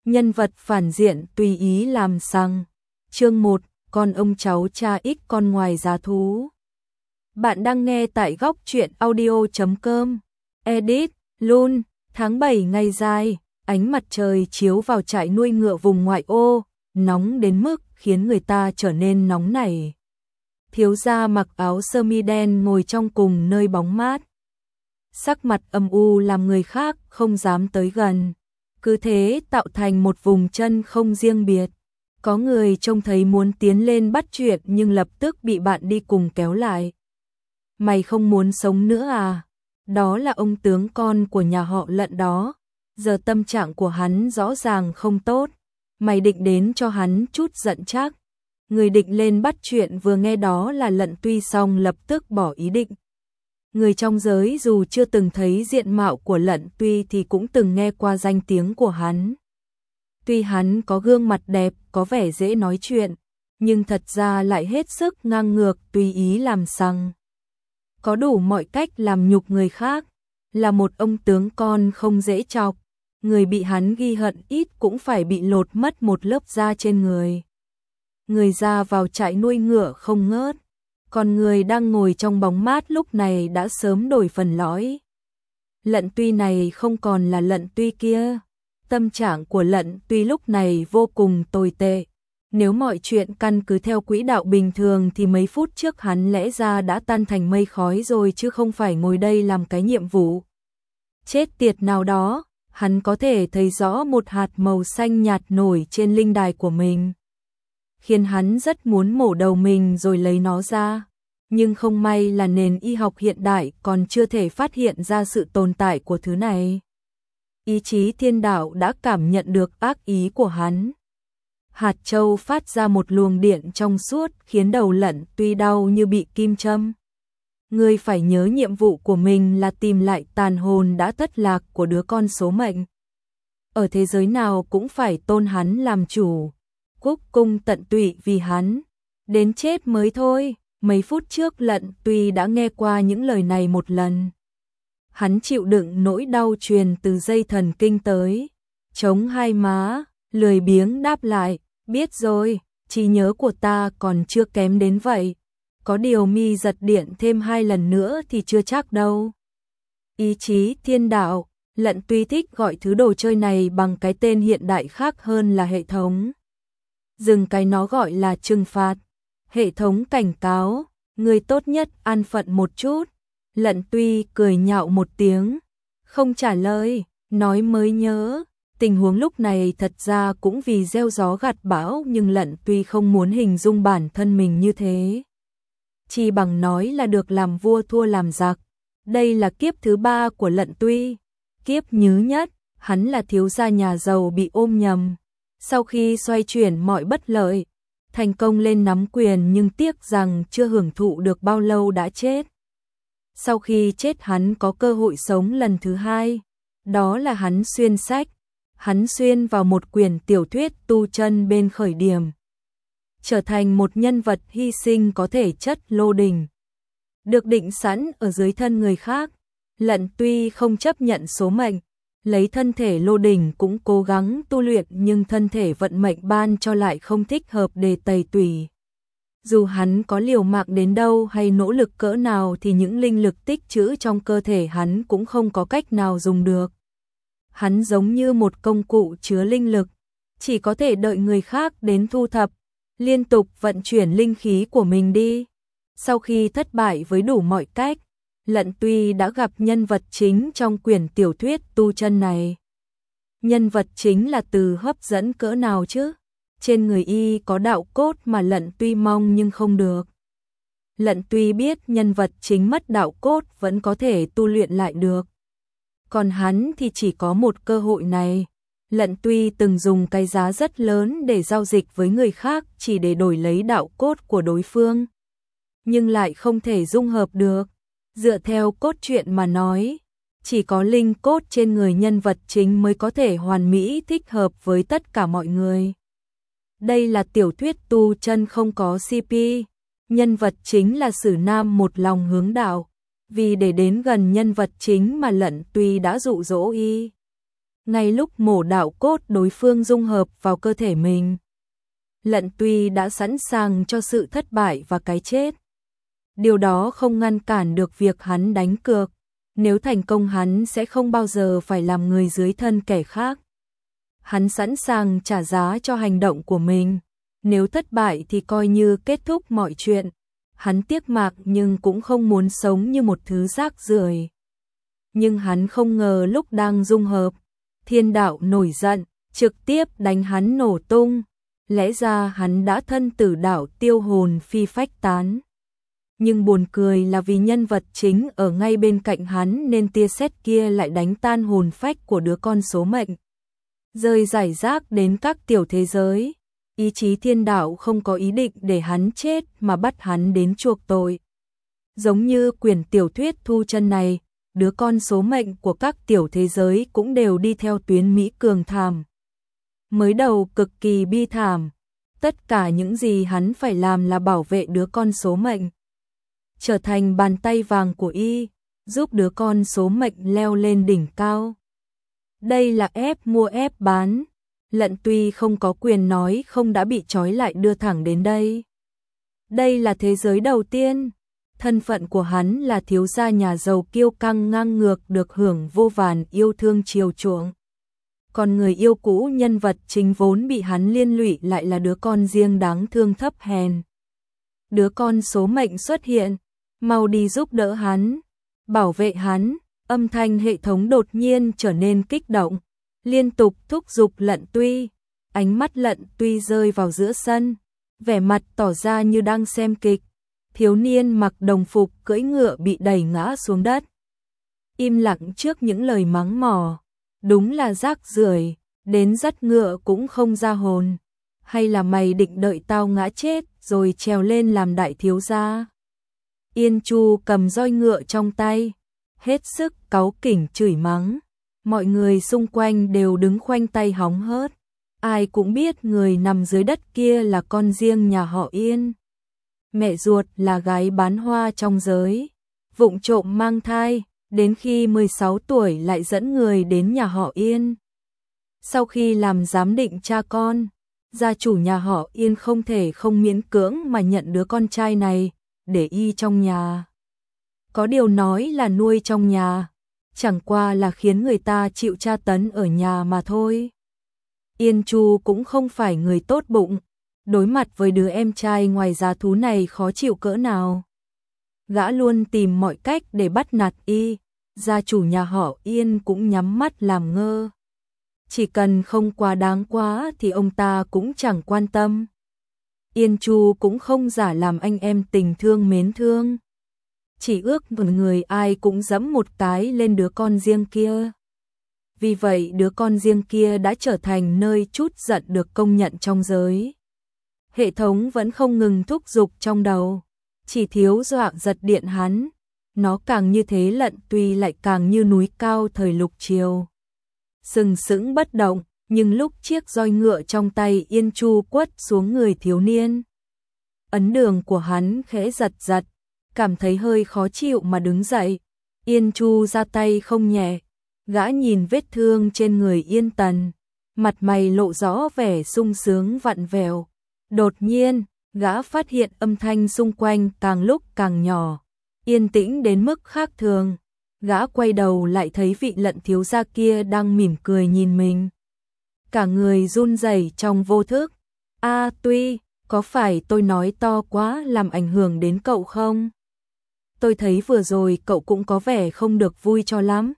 Nhân vật phản diện tùy ý làm sằng. Chương 1, con ông cháu cha ít con ngoài giá thú. Bạn đang nghe tại góc truyện audio.com. Edit, Lun, tháng 7 ngày dài, ánh mặt trời chiếu vào trại nuôi ngựa vùng ngoại ô, nóng đến mức khiến người ta trở nên nóng nảy. Thiếu gia mặc áo sơ mi đen ngồi trong cùng nơi bóng mát. Sắc mặt âm u làm người khác không dám tới gần. Cứ thế tạo thành một vùng chân không riêng biệt. Có người trông thấy muốn tiến lên bắt chuyện nhưng lập tức bị bạn đi cùng kéo lại. Mày không muốn sống nữa à? Đó là ông tướng con của nhà họ Lận đó. Giờ tâm trạng của hắn rõ ràng không tốt. Mày định đến cho hắn chút giận chắc. Người định lên bắt chuyện vừa nghe đó là Lận Tuy xong lập tức bỏ ý định. Người trong giới dù chưa từng thấy diện mạo của Lận Tuy thì cũng từng nghe qua danh tiếng của hắn. Tuy hắn có gương mặt đẹp, có vẻ dễ nói chuyện, nhưng thật ra lại hết sức ngang ngược, tùy ý làm sằng. Có đủ mọi cách làm nhục người khác, là một ông tướng con không dễ chọc. Người bị hắn ghi hận ít cũng phải bị lột mất một lớp da trên người. Người ra vào trại nuôi ngựa không ngớt. Còn người đang ngồi trong bóng mát lúc này đã sớm đổi phần lõi. Lận Tuy này không còn là Lận Tuy kia. Tâm trạng của Lận Tuy lúc này vô cùng tồi tệ. Nếu mọi chuyện căn cứ theo quỹ đạo bình thường thì mấy phút trước hắn lẽ ra đã tan thành mây khói rồi chứ không phải ngồi đây làm cái nhiệm vụ chết tiệt nào đó. Hắn có thể thấy rõ một hạt màu xanh nhạt nổi trên linh đài của mình, khiến hắn rất muốn mổ đầu mình rồi lấy nó ra. Nhưng không may là nền y học hiện đại còn chưa thể phát hiện ra sự tồn tại của thứ này. Ý chí thiên đạo đã cảm nhận được ác ý của hắn. Hạt châu phát ra một luồng điện trong suốt khiến đầu Lận Tuy đau như bị kim châm. Ngươi phải nhớ nhiệm vụ của mình là tìm lại tàn hồn đã thất lạc của đứa con số mệnh. Ở thế giới nào cũng phải tôn hắn làm chủ. Cúc cung tận tụy vì hắn, đến chết mới thôi. Mấy phút trước Lận Tuy đã nghe qua những lời này một lần. Hắn chịu đựng nỗi đau truyền từ dây thần kinh tới, chống hai má, lười biếng đáp lại, biết rồi, trí nhớ của ta còn chưa kém đến vậy. Có điều mi giật điện thêm 2 lần nữa thì chưa chắc đâu. Ý chí thiên đạo, Lận Tuy thích gọi thứ đồ chơi này bằng cái tên hiện đại khác hơn là hệ thống. Dừng cái nó gọi là trừng phạt. Hệ thống cảnh cáo, người tốt nhất an phận một chút. Lận Tuy cười nhạo một tiếng, không trả lời, nói mới nhớ. Tình huống lúc này thật ra cũng vì gieo gió gặt bão nhưng Lận Tuy không muốn hình dung bản thân mình như thế. Chỉ bằng nói là được làm vua thua làm giặc. Đây là kiếp thứ 3 của Lận Tuy. Kiếp nhứ nhất, hắn là thiếu gia nhà giàu bị ôm nhầm. Sau khi xoay chuyển mọi bất lợi, thành công lên nắm quyền nhưng tiếc rằng chưa hưởng thụ được bao lâu đã chết. Sau khi chết hắn có cơ hội sống lần thứ 2, đó là hắn xuyên sách. Hắn xuyên vào một quyển tiểu thuyết tu chân bên khởi điểm, trở thành một nhân vật hy sinh có thể chất lô đình, được định sẵn ở dưới thân người khác. Lận Tuy không chấp nhận số mệnh, lấy thân thể lô đình cũng cố gắng tu luyện nhưng thân thể vận mệnh ban cho lại không thích hợp để tẩy tủy. Dù hắn có liều mạng đến đâu hay nỗ lực cỡ nào thì những linh lực tích trữ trong cơ thể hắn cũng không có cách nào dùng được. Hắn giống như một công cụ chứa linh lực, chỉ có thể đợi người khác đến thu thập, liên tục vận chuyển linh khí của mình đi. Sau khi thất bại với đủ mọi cách, Lận Tuy đã gặp nhân vật chính trong quyển tiểu thuyết tu chân này. Nhân vật chính là từ hấp dẫn cỡ nào chứ? Trên người y có đạo cốt mà Lận Tuy mong nhưng không được. Lận Tuy biết nhân vật chính mất đạo cốt vẫn có thể tu luyện lại được. Còn hắn thì chỉ có một cơ hội này. Lận Tuy từng dùng cái giá rất lớn để giao dịch với người khác chỉ để đổi lấy đạo cốt của đối phương, nhưng lại không thể dung hợp được. Dựa theo cốt truyện mà nói, chỉ có linh cốt trên người nhân vật chính mới có thể hoàn mỹ thích hợp với tất cả mọi người. Đây là tiểu thuyết tu chân không có CP. Nhân vật chính là Sử Nam một lòng hướng đạo. Vì để đến gần nhân vật chính mà Lận Tuy đã dụ dỗ y. Ngay lúc mổ đạo cốt đối phương dung hợp vào cơ thể mình, Lận Tuy đã sẵn sàng cho sự thất bại và cái chết. Điều đó không ngăn cản được việc hắn đánh cược. Nếu thành công hắn sẽ không bao giờ phải làm người dưới thân kẻ khác. Hắn sẵn sàng trả giá cho hành động của mình. Nếu thất bại thì coi như kết thúc mọi chuyện. Hắn tiếc mạc nhưng cũng không muốn sống như một thứ rác rưởi. Nhưng hắn không ngờ lúc đang dung hợp, Thiên Đạo nổi giận, trực tiếp đánh hắn nổ tung. Lẽ ra hắn đã thân tử đạo tiêu hồn phi phách tán. Nhưng buồn cười là vì nhân vật chính ở ngay bên cạnh hắn nên tia sét kia lại đánh tan hồn phách của đứa con số mệnh, rơi rải rác đến các tiểu thế giới. Ý chí Thiên Đạo không có ý định để hắn chết mà bắt hắn đến chuộc tội. Giống như quyển tiểu thuyết Thu Chân này, đứa con số mệnh của các tiểu thế giới cũng đều đi theo tuyến Mỹ Cường thảm. Mới đầu cực kỳ bi thảm, tất cả những gì hắn phải làm là bảo vệ đứa con số mệnh, trở thành bàn tay vàng của y, giúp đứa con số mệnh leo lên đỉnh cao. Đây là ép mua ép bán. Lận Tuy không có quyền nói không đã bị trói lại đưa thẳng đến đây. Đây là thế giới đầu tiên. Thân phận của hắn là thiếu gia nhà giàu kiêu căng ngang ngược được hưởng vô vàn yêu thương chiều chuộng. Còn người yêu cũ nhân vật chính vốn bị hắn liên lụy lại là đứa con riêng đáng thương thấp hèn. Đứa con số mệnh xuất hiện, mau đi giúp đỡ hắn, bảo vệ hắn. Âm thanh hệ thống đột nhiên trở nên kích động, liên tục thúc giục Lận Tuy. Ánh mắt Lận Tuy rơi vào giữa sân, vẻ mặt tỏ ra như đang xem kịch. Thiếu niên mặc đồng phục cưỡi ngựa bị đẩy ngã xuống đất, im lặng trước những lời mắng mỏ. Đúng là rác rưởi, đến dắt ngựa cũng không ra hồn. Hay là mày định đợi tao ngã chết rồi trèo lên làm đại thiếu gia? Yên Chu cầm roi ngựa trong tay, hết sức cáu kỉnh chửi mắng. Mọi người xung quanh đều đứng khoanh tay hóng hớt. Ai cũng biết người nằm dưới đất kia là con riêng nhà họ Yên. Mẹ ruột là gái bán hoa trong giới, vụng trộm mang thai, đến khi 16 tuổi lại dẫn người đến nhà họ Yên. Sau khi làm giám định cha con, gia chủ nhà họ Yên không thể không miễn cưỡng mà nhận đứa con trai này, để y trong nhà. Có điều nói là nuôi trong nhà, chẳng qua là khiến người ta chịu tra tấn ở nhà mà thôi. Yên Chu cũng không phải người tốt bụng, đối mặt với đứa em trai ngoài giá thú này khó chịu cỡ nào. Gã luôn tìm mọi cách để bắt nạt y, gia chủ nhà họ Yên cũng nhắm mắt làm ngơ. Chỉ cần không quá đáng quá thì ông ta cũng chẳng quan tâm. Yên Chu cũng không giả làm anh em tình thương mến thương, chỉ ước một người ai cũng giẫm một cái lên đứa con riêng kia. Vì vậy đứa con riêng kia đã trở thành nơi trút giận được công nhận trong giới. Hệ thống vẫn không ngừng thúc giục trong đầu, chỉ thiếu dọa giật điện hắn. Nó càng như thế Lận Tuy lại càng như núi cao thời lục triều, sừng sững bất động. Nhưng lúc chiếc roi ngựa trong tay Yên Chu quất xuống người thiếu niên, ấn đường của hắn khẽ giật giật, cảm thấy hơi khó chịu mà đứng dậy. Yên Chu ra tay không nhẹ, gã nhìn vết thương trên người Yên Tần, mặt mày lộ rõ vẻ sung sướng vặn vẹo. Đột nhiên, gã phát hiện âm thanh xung quanh càng lúc càng nhỏ, yên tĩnh đến mức khác thường. Gã quay đầu lại thấy vị Lận thiếu gia kia đang mỉm cười nhìn mình. Cả người run rẩy trong vô thức. A Tuy, có phải tôi nói to quá làm ảnh hưởng đến cậu không? Tôi thấy vừa rồi cậu cũng có vẻ không được vui cho lắm.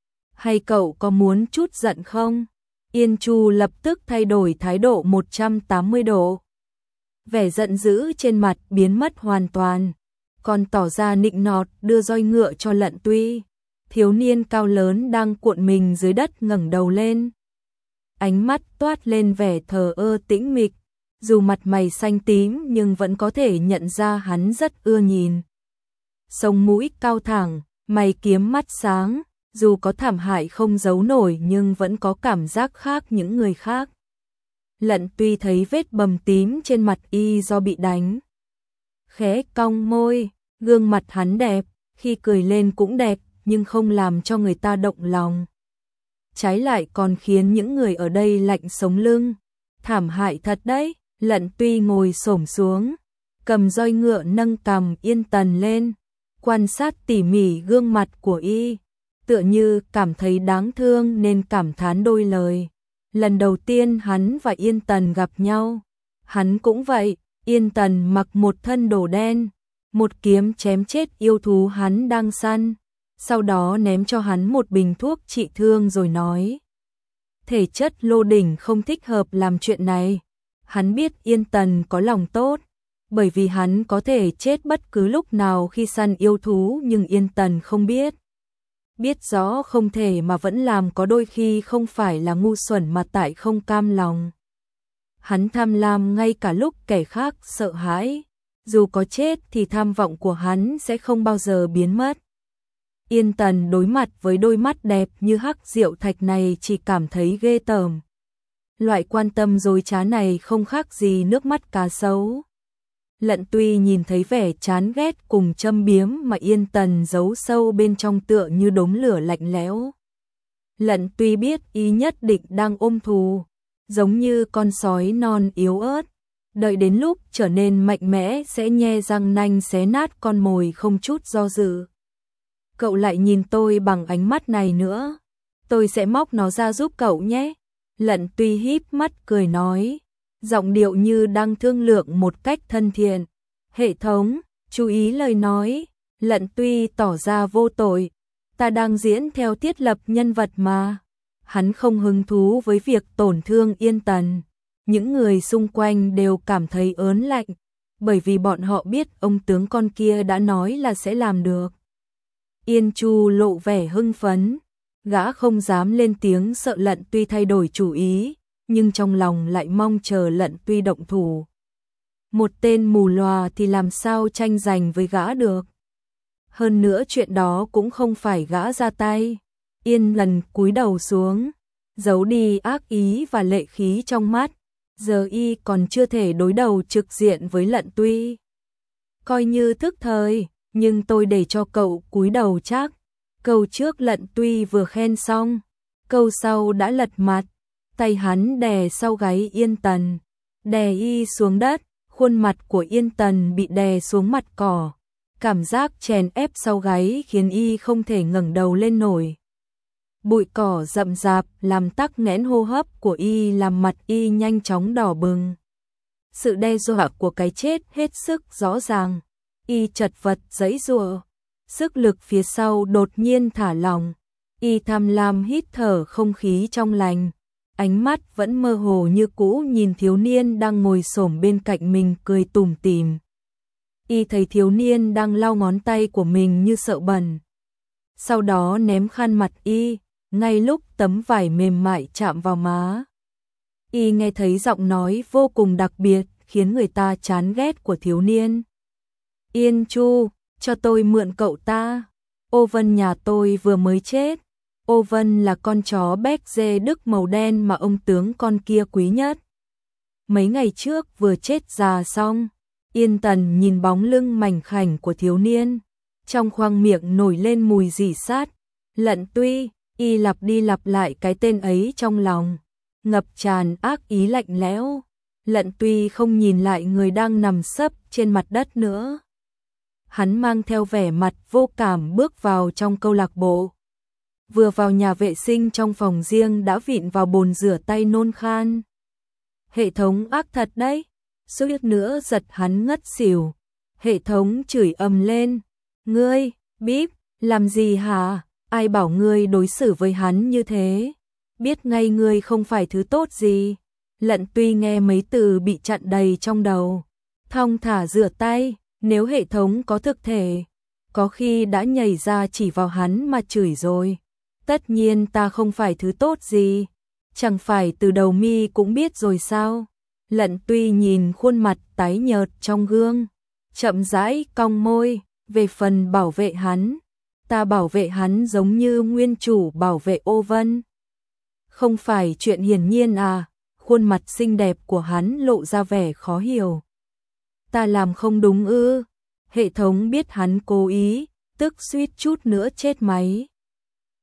Hay cậu có muốn chút giận không? Yên Chu lập tức thay đổi thái độ 180 độ. Vẻ giận dữ trên mặt biến mất hoàn toàn, còn tỏ ra nịnh nọt đưa roi ngựa cho Lận Tuy. Thiếu niên cao lớn đang cuộn mình dưới đất ngẩng đầu lên, ánh mắt toát lên vẻ thờ ơ tĩnh mịch, dù mặt mày xanh tím nhưng vẫn có thể nhận ra hắn rất ưa nhìn. Sống mũi cao thẳng, mày kiếm mắt sáng, dù có thảm hại không giấu nổi nhưng vẫn có cảm giác khác những người khác. Lận Tuy thấy vết bầm tím trên mặt y do bị đánh, khẽ cong môi. Gương mặt hắn đẹp, khi cười lên cũng đẹp, nhưng không làm cho người ta động lòng. trái lại còn khiến những người ở đây lạnh sống lưng. Thảm hại thật đấy. Lận Tuy ngồi xổm xuống, cầm roi ngựa nâng cằm Yên Tần lên, quan sát tỉ mỉ gương mặt của y, tựa như cảm thấy đáng thương nên cảm thán đôi lời. Lần đầu tiên hắn và Yên Tần gặp nhau, hắn cũng vậy. Yên Tần mặc một thân đồ đen, một kiếm chém chết yêu thú hắn đang săn, sau đó ném cho hắn một bình thuốc trị thương rồi nói: thể chất Lô Đỉnh không thích hợp làm chuyện này. Hắn biết Yên Tần có lòng tốt, bởi vì hắn có thể chết bất cứ lúc nào khi săn yêu thú, nhưng Yên Tần không biết. Biết rõ không thể mà vẫn làm, có đôi khi không phải là ngu xuẩn mà tại không cam lòng. Hắn tham lam ngay cả lúc kẻ khác sợ hãi, dù có chết thì tham vọng của hắn sẽ không bao giờ biến mất. Yên Tần đối mặt với đôi mắt đẹp như hắc diệu thạch này chỉ cảm thấy ghê tởm. Loại quan tâm dối trá này không khác gì nước mắt cá sấu. Lận Tuy nhìn thấy vẻ chán ghét cùng châm biếm mà Yên Tần giấu sâu bên trong tựa như đống lửa lạnh lẽo. Lận Tuy biết y nhất định đang ôm thù, giống như con sói non yếu ớt, đợi đến lúc trở nên mạnh mẽ sẽ nhe răng nanh xé nát con mồi không chút do dự. Cậu lại nhìn tôi bằng ánh mắt này nữa, tôi sẽ móc nó ra giúp cậu nhé. Lận Tuy híp mắt cười nói, giọng điệu như đang thương lượng một cách thân thiện. Hệ thống, chú ý lời nói. Lận Tuy tỏ ra vô tội, ta đang diễn theo thiết lập nhân vật mà. Hắn không hứng thú với việc tổn thương Yên Tần. Những người xung quanh đều cảm thấy ớn lạnh, bởi vì bọn họ biết ông tướng con kia đã nói là sẽ làm được. Yên Chu lộ vẻ hưng phấn, gã không dám lên tiếng sợ Lận Tuy thay đổi chủ ý, nhưng trong lòng lại mong chờ Lận Tuy động thủ. Một tên mù lòa thì làm sao tranh giành với gã được. Hơn nữa chuyện đó cũng không phải gã ra tay. Yên lần cúi đầu xuống, giấu đi ác ý và lệ khí trong mắt. Giờ y còn chưa thể đối đầu trực diện với Lận Tuy. Coi như thức thời, nhưng tôi để cho cậu cúi đầu chắc. Câu trước Lận Tuy vừa khen xong, câu sau đã lật mặt, tay hắn đè sau gáy Yên Tần, đè y xuống đất, khuôn mặt của Yên Tần bị đè xuống mặt cỏ, cảm giác chèn ép sau gáy khiến y không thể ngẩng đầu lên nổi. Bụi cỏ rậm rạp làm tắc nghẽn hô hấp của y, làm mặt y nhanh chóng đỏ bừng. Sự đe dọa của cái chết hết sức rõ ràng, y chật vật giãy giụa. Sức lực phía sau đột nhiên thả lỏng, y tham lam hít thở không khí trong lành, ánh mắt vẫn mơ hồ như cũ nhìn thiếu niên đang ngồi xổm bên cạnh mình cười tủm tỉm. Y thấy thiếu niên đang lau ngón tay của mình như sợ bẩn, sau đó ném khăn mặt y, ngay lúc tấm vải mềm mại chạm vào má. Y nghe thấy giọng nói vô cùng đặc biệt khiến người ta chán ghét của thiếu niên. Yên Chu, cho tôi mượn cậu ta. Ô Vân nhà tôi vừa mới chết. Ô Vân là con chó béc dê Đức màu đen mà ông tướng con kia quý nhất. Mấy ngày trước vừa chết già xong. Yên Tần nhìn bóng lưng mảnh khảnh của thiếu niên, trong khoang miệng nổi lên mùi rỉ sát. Lận Tuy, y lặp đi lặp lại cái tên ấy trong lòng, ngập tràn ác ý lạnh lẽo. Lận Tuy không nhìn lại người đang nằm sấp trên mặt đất nữa. Hắn mang theo vẻ mặt vô cảm bước vào trong câu lạc bộ. Vừa vào nhà vệ sinh trong phòng riêng đã vịn vào bồn rửa tay nôn khan. Hệ thống ác thật đấy, suýt nữa giật hắn ngất xỉu. Hệ thống chửi ầm lên, ngươi, bíp, làm gì hả? Ai bảo ngươi đối xử với hắn như thế? Biết ngay ngươi không phải thứ tốt gì. Lận Tuy nghe mấy từ bị chặn đầy trong đầu, thong thả rửa tay. Nếu hệ thống có thực thể, có khi đã nhảy ra chỉ vào hắn mà chửi rồi. Tất nhiên ta không phải thứ tốt gì, chẳng phải từ đầu mi cũng biết rồi sao? Lận Tuy nhìn khuôn mặt tái nhợt trong gương, chậm rãi cong môi. Về phần bảo vệ hắn, ta bảo vệ hắn giống như nguyên chủ bảo vệ Ô Vân. Không phải chuyện hiển nhiên à? Khuôn mặt xinh đẹp của hắn lộ ra vẻ khó hiểu. Ta làm không đúng ư? Hệ thống biết hắn cố ý, tức suýt chút nữa chết máy.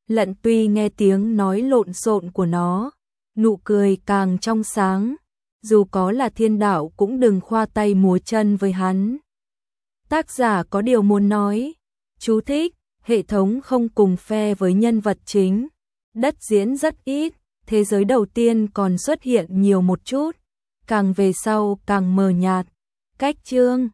Lận Tuy nghe tiếng nói lộn xộn của nó, nụ cười càng trong sáng, dù có là thiên đạo cũng đừng khoa tay múa chân với hắn. Tác giả có điều muốn nói. Chú thích: hệ thống không cùng phe với nhân vật chính, đất diễn rất ít, thế giới đầu tiên còn xuất hiện nhiều một chút, càng về sau càng mờ nhạt. Cách chương